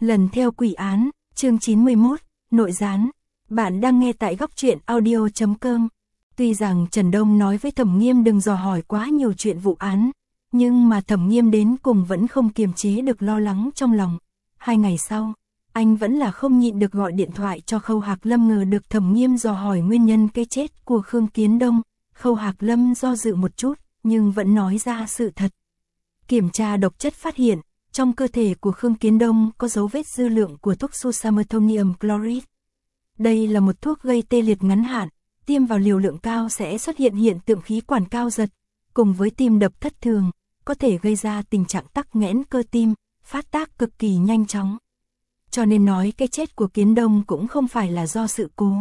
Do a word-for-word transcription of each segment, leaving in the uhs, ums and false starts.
Lần theo quỷ án, chương chín mươi mốt, nội gián. Bạn đang nghe tại góc truyện audio chấm com. Tuy rằng Trần Đông nói với Thẩm Nghiêm đừng dò hỏi quá nhiều chuyện vụ án, nhưng mà Thẩm Nghiêm đến cùng vẫn không kiềm chế được lo lắng trong lòng. Hai ngày sau, anh vẫn là không nhịn được gọi điện thoại cho Khâu Hạc Lâm, ngờ được Thẩm Nghiêm dò hỏi nguyên nhân cái chết của Khương Kiến Đông. Khâu Hạc Lâm do dự một chút, nhưng vẫn nói ra sự thật. Kiểm tra độc chất phát hiện, trong cơ thể của Khương Kiến Đông có dấu vết dư lượng của thuốc susamethonium chloride. Đây là một thuốc gây tê liệt ngắn hạn, tiêm vào liều lượng cao sẽ xuất hiện hiện tượng khí quản cao giật, cùng với tim đập thất thường, có thể gây ra tình trạng tắc nghẽn cơ tim, phát tác cực kỳ nhanh chóng. Cho nên nói cái chết của Kiến Đông cũng không phải là do sự cố.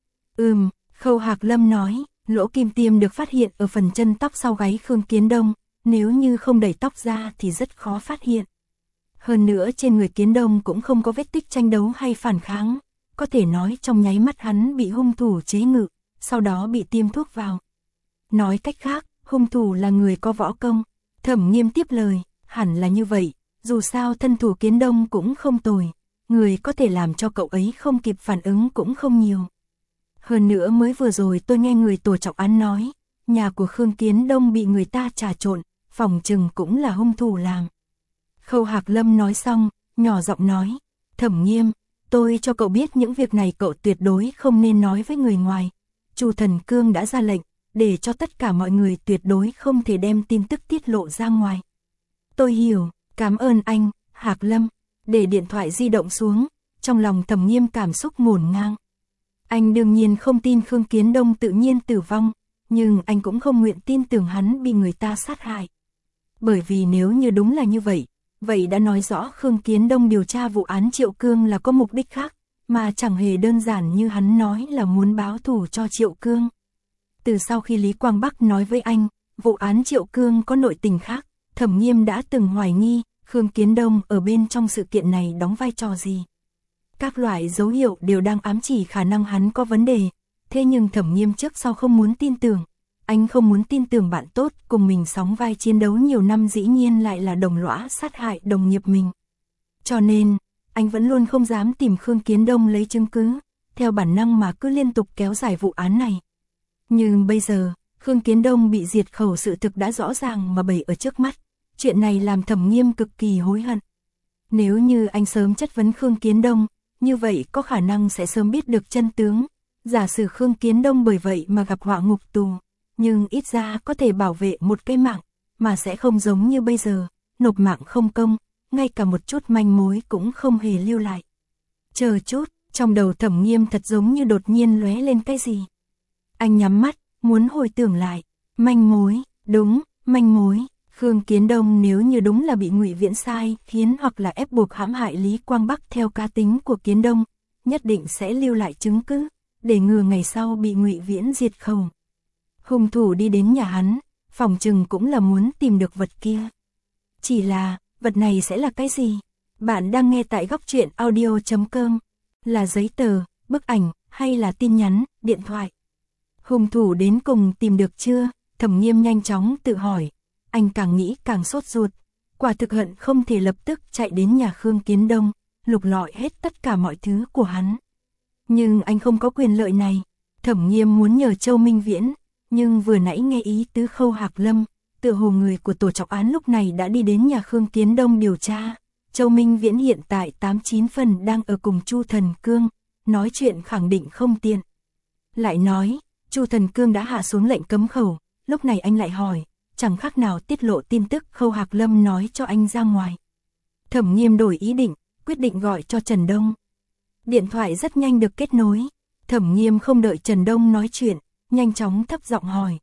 Ừm, Khâu Hạc Lâm nói, lỗ kim tiêm được phát hiện ở phần chân tóc sau gáy Khương Kiến Đông, nếu như không đẩy tóc ra thì rất khó phát hiện. Hơn nữa trên người Kiến Đông cũng không có vết tích tranh đấu hay phản kháng, có thể nói trong nháy mắt hắn bị hung thủ chế ngự, sau đó bị tiêm thuốc vào. Nói cách khác, hung thủ là người có võ công. Thẩm Nghiêm tiếp lời, hẳn là như vậy, dù sao thân thủ Kiến Đông cũng không tồi, người có thể làm cho cậu ấy không kịp phản ứng cũng không nhiều. Hơn nữa mới vừa rồi tôi nghe người tổ trọng án nói, nhà của Khương Kiến Đông bị người ta trà trộn, phòng chừng cũng là hung thủ làm. Khâu Hạc Lâm nói xong, nhỏ giọng nói, Thẩm Nghiêm, tôi cho cậu biết những việc này cậu tuyệt đối không nên nói với người ngoài. Chu Thần Cương đã ra lệnh, để cho tất cả mọi người tuyệt đối không thể đem tin tức tiết lộ ra ngoài. Tôi hiểu, cảm ơn anh, Hạc Lâm. Để điện thoại di động xuống, trong lòng Thẩm Nghiêm cảm xúc ngổn ngang. Anh đương nhiên không tin Khương Kiến Đông tự nhiên tử vong, nhưng anh cũng không nguyện tin tưởng hắn bị người ta sát hại. Bởi vì nếu như đúng là như vậy, vậy đã nói rõ Khương Kiến Đông điều tra vụ án Triệu Cương là có mục đích khác, mà chẳng hề đơn giản như hắn nói là muốn báo thù cho Triệu Cương. Từ sau khi Lý Quang Bắc nói với anh, vụ án Triệu Cương có nội tình khác, Thẩm Nghiêm đã từng hoài nghi, Khương Kiến Đông ở bên trong sự kiện này đóng vai trò gì. Các loại dấu hiệu đều đang ám chỉ khả năng hắn có vấn đề, thế nhưng Thẩm Nghiêm trước sau không muốn tin tưởng. Anh không muốn tin tưởng bạn tốt cùng mình sóng vai chiến đấu nhiều năm dĩ nhiên lại là đồng lõa sát hại đồng nghiệp mình. Cho nên, anh vẫn luôn không dám tìm Khương Kiến Đông lấy chứng cứ, theo bản năng mà cứ liên tục kéo dài vụ án này. Nhưng bây giờ, Khương Kiến Đông bị diệt khẩu sự thực đã rõ ràng mà bày ở trước mắt, chuyện này làm Thẩm Nghiêm cực kỳ hối hận. Nếu như anh sớm chất vấn Khương Kiến Đông, như vậy có khả năng sẽ sớm biết được chân tướng. Giả sử Khương Kiến Đông bởi vậy mà gặp họa ngục tù, nhưng ít ra có thể bảo vệ một cái mạng, mà sẽ không giống như bây giờ, nộp mạng không công, ngay cả một chút manh mối cũng không hề lưu lại. Chờ chút, trong đầu Thẩm Nghiêm thật giống như đột nhiên lóe lên cái gì. Anh nhắm mắt, muốn hồi tưởng lại, manh mối, đúng, manh mối. Khương Kiến Đông nếu như đúng là bị Ngụy Viễn sai khiến hoặc là ép buộc hãm hại Lý Quang Bắc theo cá tính của Kiến Đông, nhất định sẽ lưu lại chứng cứ, để ngừa ngày sau bị Ngụy Viễn diệt khẩu. Hung thủ đi đến nhà hắn, phòng chừng cũng là muốn tìm được vật kia. Chỉ là, vật này sẽ là cái gì? Bạn đang nghe tại góc truyện audio chấm com. Là giấy tờ, bức ảnh, hay là tin nhắn, điện thoại? Hung thủ đến cùng tìm được chưa? Thẩm Nghiêm nhanh chóng tự hỏi. Anh càng nghĩ càng sốt ruột, quả thực hận không thể lập tức chạy đến nhà Khương Kiến Đông, lục lọi hết tất cả mọi thứ của hắn. Nhưng anh không có quyền lợi này. Thẩm Nghiêm muốn nhờ Châu Minh Viễn, nhưng vừa nãy nghe ý tứ Khâu Hạc Lâm, tựa hồ người của tổ trọng án lúc này đã đi đến nhà Khương Kiến Đông điều tra. Châu Minh Viễn hiện tại tám chín phần đang ở cùng Chu Thần Cương, nói chuyện khẳng định không tiện. Lại nói, Chu Thần Cương đã hạ xuống lệnh cấm khẩu, lúc này anh lại hỏi, chẳng khác nào tiết lộ tin tức Khâu Hạc Lâm nói cho anh ra ngoài. Thẩm Nghiêm đổi ý định, quyết định gọi cho Trần Đông. Điện thoại rất nhanh được kết nối, Thẩm Nghiêm không đợi Trần Đông nói chuyện, nhanh chóng thấp giọng hỏi.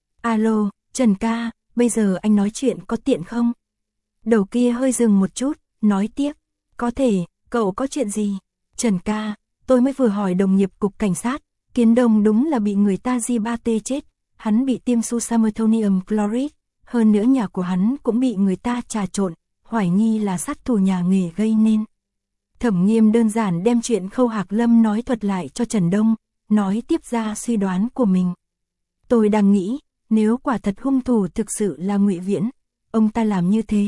Alo, Trần ca, bây giờ anh nói chuyện có tiện không? Đầu kia hơi dừng một chút, nói tiếp, có thể, cậu có chuyện gì? Trần ca, tôi mới vừa hỏi đồng nghiệp cục cảnh sát, Kiến Đông đúng là bị người ta gi ba tê chết, hắn bị tiêm susamethonium chloride, hơn nữa nhà của hắn cũng bị người ta trà trộn, hoài nghi là sát thủ nhà nghề gây nên. Thẩm Nghiêm đơn giản đem chuyện Khâu Hạc Lâm nói thuật lại cho Trần Đông, nói tiếp ra suy đoán của mình. Tôi đang nghĩ, nếu quả thật hung thủ thực sự là Ngụy Viễn, ông ta làm như thế,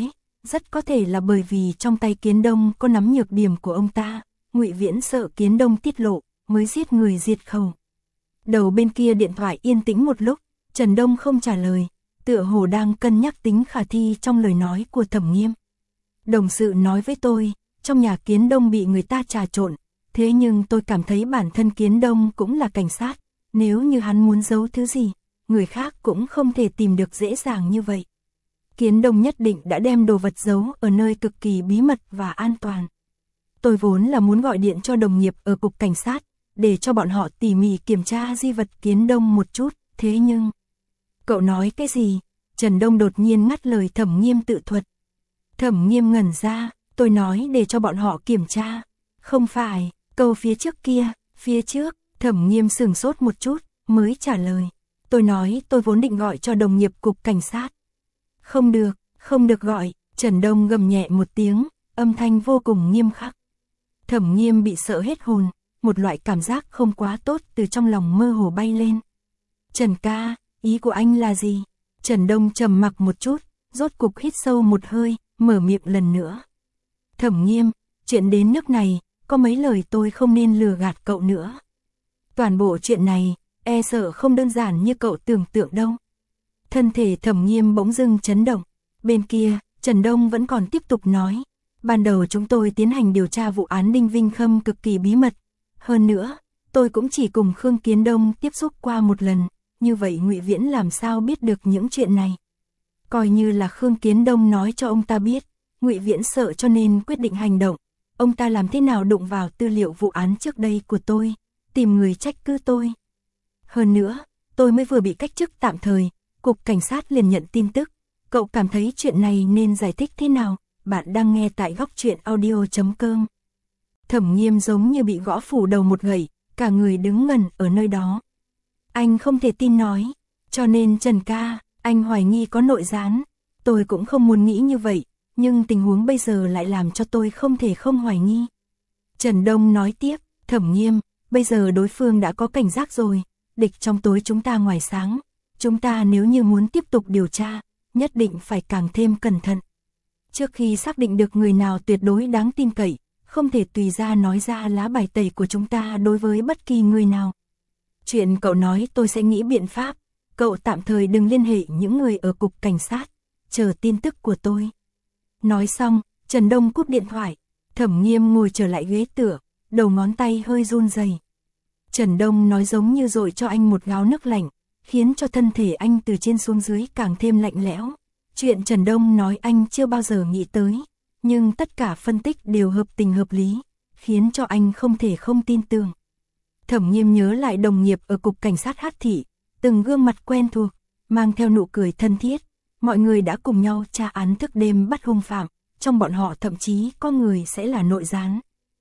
rất có thể là bởi vì trong tay Kiến Đông có nắm nhược điểm của ông ta, Ngụy Viễn sợ Kiến Đông tiết lộ, mới giết người diệt khẩu. Đầu bên kia điện thoại yên tĩnh một lúc, Trần Đông không trả lời, tựa hồ đang cân nhắc tính khả thi trong lời nói của Thẩm Nghiêm. Đồng sự nói với tôi, trong nhà Kiến Đông bị người ta trà trộn, thế nhưng tôi cảm thấy bản thân Kiến Đông cũng là cảnh sát, nếu như hắn muốn giấu thứ gì, người khác cũng không thể tìm được dễ dàng như vậy. Kiến Đông nhất định đã đem đồ vật giấu ở nơi cực kỳ bí mật và an toàn. Tôi vốn là muốn gọi điện cho đồng nghiệp ở cục cảnh sát, để cho bọn họ tỉ mỉ kiểm tra di vật Kiến Đông một chút, thế nhưng... Cậu nói cái gì? Trần Đông đột nhiên ngắt lời Thẩm Nghiêm tự thuật. Thẩm Nghiêm ngẩn ra, tôi nói để cho bọn họ kiểm tra. Không phải, câu phía trước kia, phía trước, Thẩm Nghiêm sửng sốt một chút, mới trả lời. Tôi nói tôi vốn định gọi cho đồng nghiệp cục cảnh sát. Không được, không được gọi, Trần Đông gầm nhẹ một tiếng, âm thanh vô cùng nghiêm khắc. Thẩm Nghiêm bị sợ hết hồn, một loại cảm giác không quá tốt từ trong lòng mơ hồ bay lên. Trần ca, ý của anh là gì? Trần Đông trầm mặc một chút, rốt cục hít sâu một hơi, mở miệng lần nữa. Thẩm Nghiêm, chuyện đến nước này, có mấy lời tôi không nên lừa gạt cậu nữa. Toàn bộ chuyện này, e sợ không đơn giản như cậu tưởng tượng đâu. Thân thể Thẩm Nghiêm bỗng dưng chấn động. Bên kia, Trần Đông vẫn còn tiếp tục nói. Ban đầu chúng tôi tiến hành điều tra vụ án Đinh Vinh Khâm cực kỳ bí mật. Hơn nữa, tôi cũng chỉ cùng Khương Kiến Đông tiếp xúc qua một lần. Như vậy Ngụy Viễn làm sao biết được những chuyện này? Coi như là Khương Kiến Đông nói cho ông ta biết, Ngụy Viễn sợ cho nên quyết định hành động. Ông ta làm thế nào đụng vào tư liệu vụ án trước đây của tôi, tìm người trách cứ tôi. Hơn nữa, tôi mới vừa bị cách chức tạm thời, cục cảnh sát liền nhận tin tức. Cậu cảm thấy chuyện này nên giải thích thế nào? Bạn đang nghe tại góc truyện audio chấm com. Thẩm Nghiêm giống như bị gõ phủ đầu một gậy, cả người đứng ngẩn ở nơi đó. Anh không thể tin nói, cho nên Trần ca, anh hoài nghi có nội gián. Tôi cũng không muốn nghĩ như vậy, nhưng tình huống bây giờ lại làm cho tôi không thể không hoài nghi. Trần Đông nói tiếp, Thẩm Nghiêm, bây giờ đối phương đã có cảnh giác rồi, địch trong tối chúng ta ngoài sáng. Chúng ta nếu như muốn tiếp tục điều tra, nhất định phải càng thêm cẩn thận. Trước khi xác định được người nào tuyệt đối đáng tin cậy, không thể tùy ra nói ra lá bài tẩy của chúng ta đối với bất kỳ người nào. Chuyện cậu nói tôi sẽ nghĩ biện pháp, cậu tạm thời đừng liên hệ những người ở cục cảnh sát, chờ tin tức của tôi. Nói xong, Trần Đông cúp điện thoại, Thẩm Nghiêm ngồi trở lại ghế tựa, đầu ngón tay hơi run rẩy. Trần Đông nói giống như dội cho anh một gáo nước lạnh, khiến cho thân thể anh từ trên xuống dưới càng thêm lạnh lẽo. Chuyện Trần Đông nói anh chưa bao giờ nghĩ tới, nhưng tất cả phân tích đều hợp tình hợp lý, khiến cho anh không thể không tin tưởng. Thẩm Nghiêm nhớ lại đồng nghiệp ở cục cảnh sát Hát Thị, từng gương mặt quen thuộc, mang theo nụ cười thân thiết, mọi người đã cùng nhau tra án thức đêm bắt hung phạm, trong bọn họ thậm chí có người sẽ là nội gián.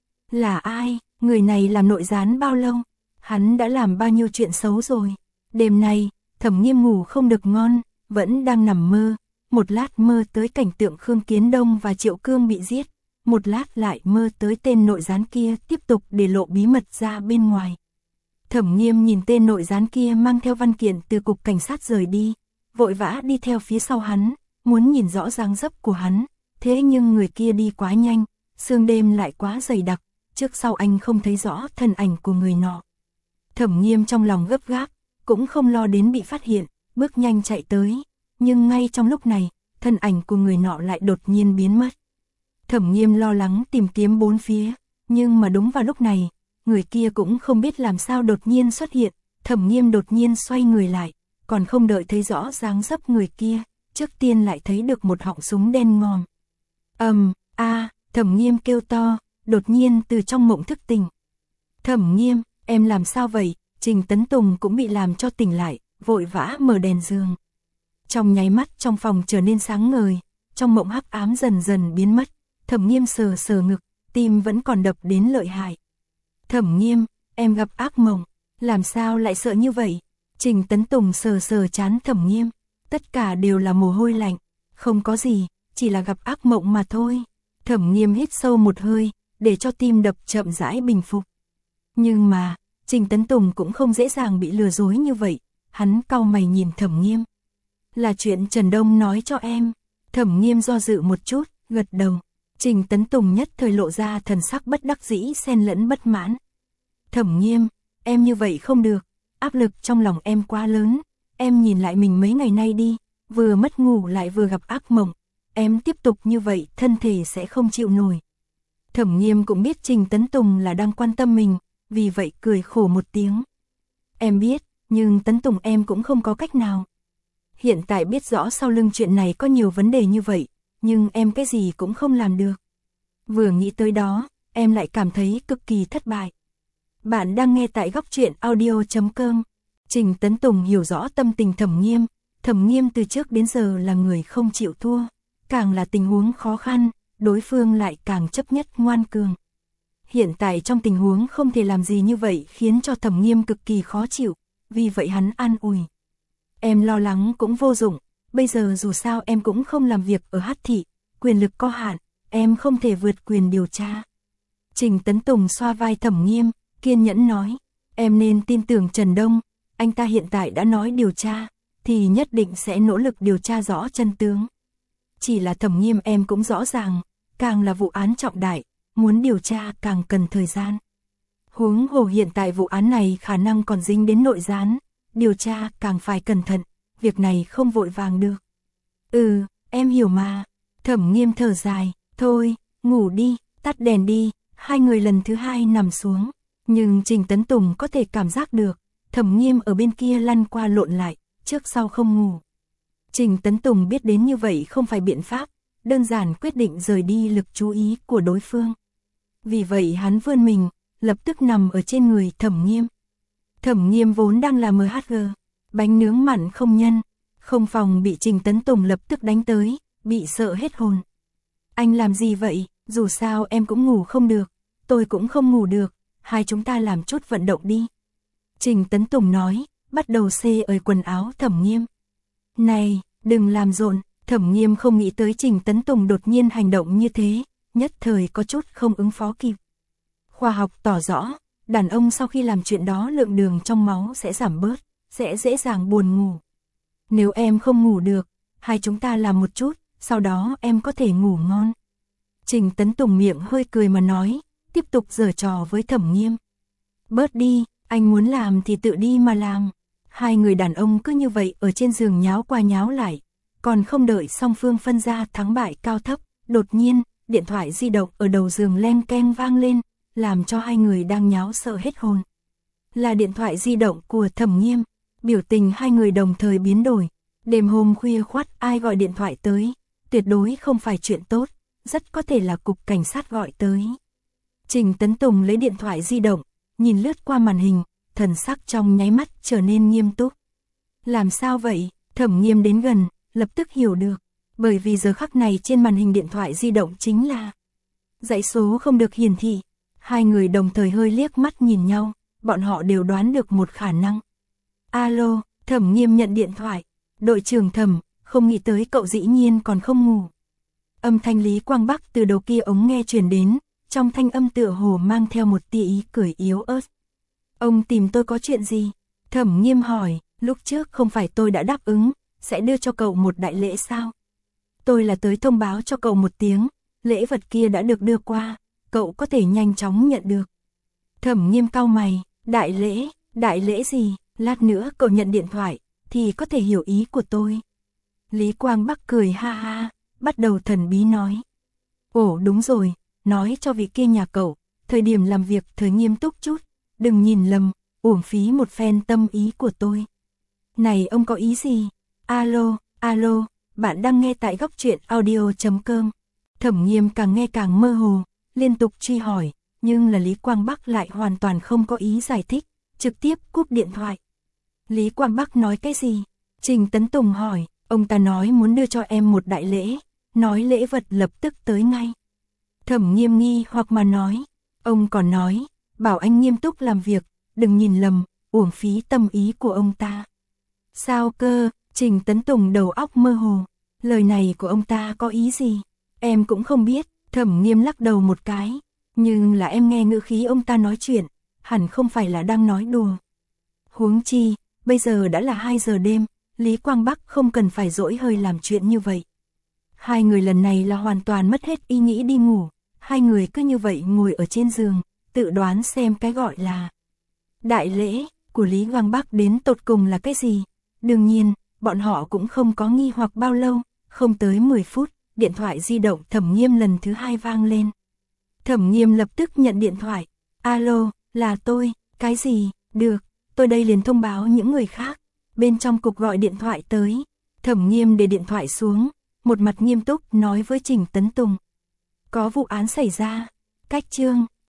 Là ai? Người này làm nội gián bao lâu? Hắn đã làm bao nhiêu chuyện xấu rồi? Đêm nay, Thẩm Nghiêm ngủ không được ngon, vẫn đang nằm mơ, một lát mơ tới cảnh tượng Khương Kiến Đông và Triệu Cương bị giết, một lát lại mơ tới tên nội gián kia tiếp tục để lộ bí mật ra bên ngoài. Thẩm Nghiêm nhìn tên nội gián kia mang theo văn kiện từ cục cảnh sát rời đi, vội vã đi theo phía sau hắn, muốn nhìn rõ dáng dấp của hắn, thế nhưng người kia đi quá nhanh, sương đêm lại quá dày đặc, trước sau anh không thấy rõ thân ảnh của người nọ. Thẩm Nghiêm trong lòng gấp gáp, cũng không lo đến bị phát hiện, bước nhanh chạy tới, nhưng ngay trong lúc này, thân ảnh của người nọ lại đột nhiên biến mất. Thẩm Nghiêm lo lắng tìm kiếm bốn phía, nhưng mà đúng vào lúc này, người kia cũng không biết làm sao đột nhiên xuất hiện, Thẩm Nghiêm đột nhiên xoay người lại, còn không đợi thấy rõ dáng dấp người kia, trước tiên lại thấy được một họng súng đen ngòm. Ầm, um, a, Thẩm Nghiêm kêu to, đột nhiên từ trong mộng thức tỉnh. Thẩm Nghiêm, em làm sao vậy? Trình Tấn Tùng cũng bị làm cho tỉnh lại, vội vã mở đèn giường. Trong nháy mắt trong phòng trở nên sáng ngời, trong mộng hắc ám dần dần biến mất, Thẩm Nghiêm sờ sờ ngực, tim vẫn còn đập đến lợi hại. Thẩm Nghiêm, em gặp ác mộng, làm sao lại sợ như vậy? Trình Tấn Tùng sờ sờ trán Thẩm Nghiêm, tất cả đều là mồ hôi lạnh, không có gì, chỉ là gặp ác mộng mà thôi. Thẩm Nghiêm hít sâu một hơi, để cho tim đập chậm rãi bình phục. Nhưng mà, Trình Tấn Tùng cũng không dễ dàng bị lừa dối như vậy, hắn cau mày nhìn Thẩm Nghiêm. Là chuyện Trần Đông nói cho em. Thẩm Nghiêm do dự một chút, gật đầu. Trình Tấn Tùng nhất thời lộ ra thần sắc bất đắc dĩ xen lẫn bất mãn. Thẩm Nghiêm, em như vậy không được, áp lực trong lòng em quá lớn, em nhìn lại mình mấy ngày nay đi, vừa mất ngủ lại vừa gặp ác mộng, em tiếp tục như vậy thân thể sẽ không chịu nổi. Thẩm Nghiêm cũng biết Trình Tấn Tùng là đang quan tâm mình, vì vậy cười khổ một tiếng. Em biết, nhưng Tấn Tùng em cũng không có cách nào. Hiện tại biết rõ sau lưng chuyện này có nhiều vấn đề như vậy, nhưng em cái gì cũng không làm được. Vừa nghĩ tới đó, em lại cảm thấy cực kỳ thất bại. Bạn đang nghe tại góc truyện audio chấm com. Trình Tấn Tùng hiểu rõ tâm tình Thẩm Nghiêm. Thẩm Nghiêm từ trước đến giờ là người không chịu thua. Càng là tình huống khó khăn, đối phương lại càng chấp nhất ngoan cường. Hiện tại trong tình huống không thể làm gì như vậy khiến cho Thẩm Nghiêm cực kỳ khó chịu. Vì vậy hắn an ủi. Em lo lắng cũng vô dụng. Bây giờ dù sao em cũng không làm việc ở Hắc Thị. Quyền lực có hạn, em không thể vượt quyền điều tra. Trình Tấn Tùng xoa vai Thẩm Nghiêm, kiên nhẫn nói. Em nên tin tưởng Trần Đông. Anh ta hiện tại đã nói điều tra, thì nhất định sẽ nỗ lực điều tra rõ chân tướng. Chỉ là Thẩm Nghiêm em cũng rõ ràng, càng là vụ án trọng đại, muốn điều tra càng cần thời gian. Huống hồ hiện tại vụ án này khả năng còn dính đến nội gián, điều tra càng phải cẩn thận, việc này không vội vàng được. Ừ, em hiểu mà. Thẩm Nghiêm thở dài, thôi, ngủ đi, tắt đèn đi. Hai người lần thứ hai nằm xuống, nhưng Trình Tấn Tùng có thể cảm giác được, Thẩm Nghiêm ở bên kia lăn qua lộn lại, trước sau không ngủ. Trình Tấn Tùng biết đến như vậy không phải biện pháp, đơn giản quyết định rời đi lực chú ý của đối phương. Vì vậy hắn vươn mình, lập tức nằm ở trên người Thẩm Nghiêm. Thẩm Nghiêm vốn đang là em hát giê, bánh nướng mặn không nhân, không phòng bị Trình Tấn Tùng lập tức đánh tới, bị sợ hết hồn. Anh làm gì vậy, dù sao em cũng ngủ không được, tôi cũng không ngủ được, hai chúng ta làm chút vận động đi. Trình Tấn Tùng nói, bắt đầu xê ơi quần áo Thẩm Nghiêm. Này, đừng làm rộn, Thẩm Nghiêm không nghĩ tới Trình Tấn Tùng đột nhiên hành động như thế, nhất thời có chút không ứng phó kịp. Khoa học tỏ rõ, đàn ông sau khi làm chuyện đó lượng đường trong máu sẽ giảm bớt, sẽ dễ dàng buồn ngủ. Nếu em không ngủ được, hai chúng ta làm một chút, sau đó em có thể ngủ ngon. Trình Tấn Tùng miệng hơi cười mà nói, tiếp tục giở trò với Thẩm Nghiêm. Bớt đi, anh muốn làm thì tự đi mà làm. Hai người đàn ông cứ như vậy ở trên giường nháo qua nháo lại, còn không đợi song phương phân ra thắng bại cao thấp, đột nhiên, điện thoại di động ở đầu giường leng keng vang lên, làm cho hai người đang nháo sợ hết hồn. Là điện thoại di động của Thẩm Nghiêm, biểu tình hai người đồng thời biến đổi. Đêm hôm khuya khoắt ai gọi điện thoại tới, tuyệt đối không phải chuyện tốt, rất có thể là cục cảnh sát gọi tới. Trình Tấn Tùng lấy điện thoại di động, nhìn lướt qua màn hình, thần sắc trong nháy mắt trở nên nghiêm túc. Làm sao vậy? Thẩm Nghiêm đến gần, lập tức hiểu được, bởi vì giờ khắc này trên màn hình điện thoại di động chính là dãy số không được hiển thị. Hai người đồng thời hơi liếc mắt nhìn nhau, bọn họ đều đoán được một khả năng. Alo, Thẩm Nghiêm nhận điện thoại. Đội trưởng Thẩm, không nghĩ tới cậu dĩ nhiên còn không ngủ. Âm thanh Lý Quang Bắc từ đầu kia ống nghe truyền đến, trong thanh âm tựa hồ mang theo một tia ý cười yếu ớt. Ông tìm tôi có chuyện gì? Thẩm Nghiêm hỏi, lúc trước không phải tôi đã đáp ứng, sẽ đưa cho cậu một đại lễ sao? Tôi là tới thông báo cho cậu một tiếng, lễ vật kia đã được đưa qua, cậu có thể nhanh chóng nhận được. Thẩm Nghiêm cau mày, đại lễ, đại lễ gì? Lát nữa cậu nhận điện thoại, thì có thể hiểu ý của tôi. Lý Quang Bắc cười ha ha, bắt đầu thần bí nói. Ồ đúng rồi, nói cho vị kia nhà cậu, thời điểm làm việc thời nghiêm túc chút, đừng nhìn lầm, uổng phí một phen tâm ý của tôi. Này ông có ý gì? Alo, alo, bạn đang nghe tại góc truyện audio chấm com. Thẩm Nghiêm càng nghe càng mơ hồ, liên tục truy hỏi, nhưng là Lý Quang Bắc lại hoàn toàn không có ý giải thích, trực tiếp cúp điện thoại. Lý Quang Bắc nói cái gì? Trình Tấn Tùng hỏi, ông ta nói muốn đưa cho em một đại lễ, nói lễ vật lập tức tới ngay. Thẩm Nghiêm nghi hoặc mà nói, ông còn nói, bảo anh nghiêm túc làm việc, đừng nhìn lầm, uổng phí tâm ý của ông ta. Sao cơ? Trình Tấn Tùng đầu óc mơ hồ, lời này của ông ta có ý gì? Em cũng không biết. Thẩm Nghiêm lắc đầu một cái, nhưng là em nghe ngữ khí ông ta nói chuyện, hẳn không phải là đang nói đùa. Huống chi, bây giờ đã là hai giờ đêm, Lý Quang Bắc không cần phải dỗi hơi làm chuyện như vậy. Hai người lần này là hoàn toàn mất hết ý nghĩ đi ngủ, hai người cứ như vậy ngồi ở trên giường, tự đoán xem cái gọi là đại lễ của Lý Quang Bắc đến tột cùng là cái gì. Đương nhiên, bọn họ cũng không có nghi hoặc bao lâu, không tới mười phút, điện thoại di động Thẩm Nghiêm lần thứ hai vang lên. Thẩm Nghiêm lập tức nhận điện thoại. Alo, là tôi, cái gì, được, tôi đây liền thông báo những người khác. Bên trong cục gọi điện thoại tới, Thẩm Nghiêm để điện thoại xuống, một mặt nghiêm túc nói với Trình Tấn Tùng. Có vụ án xảy ra, cách chương,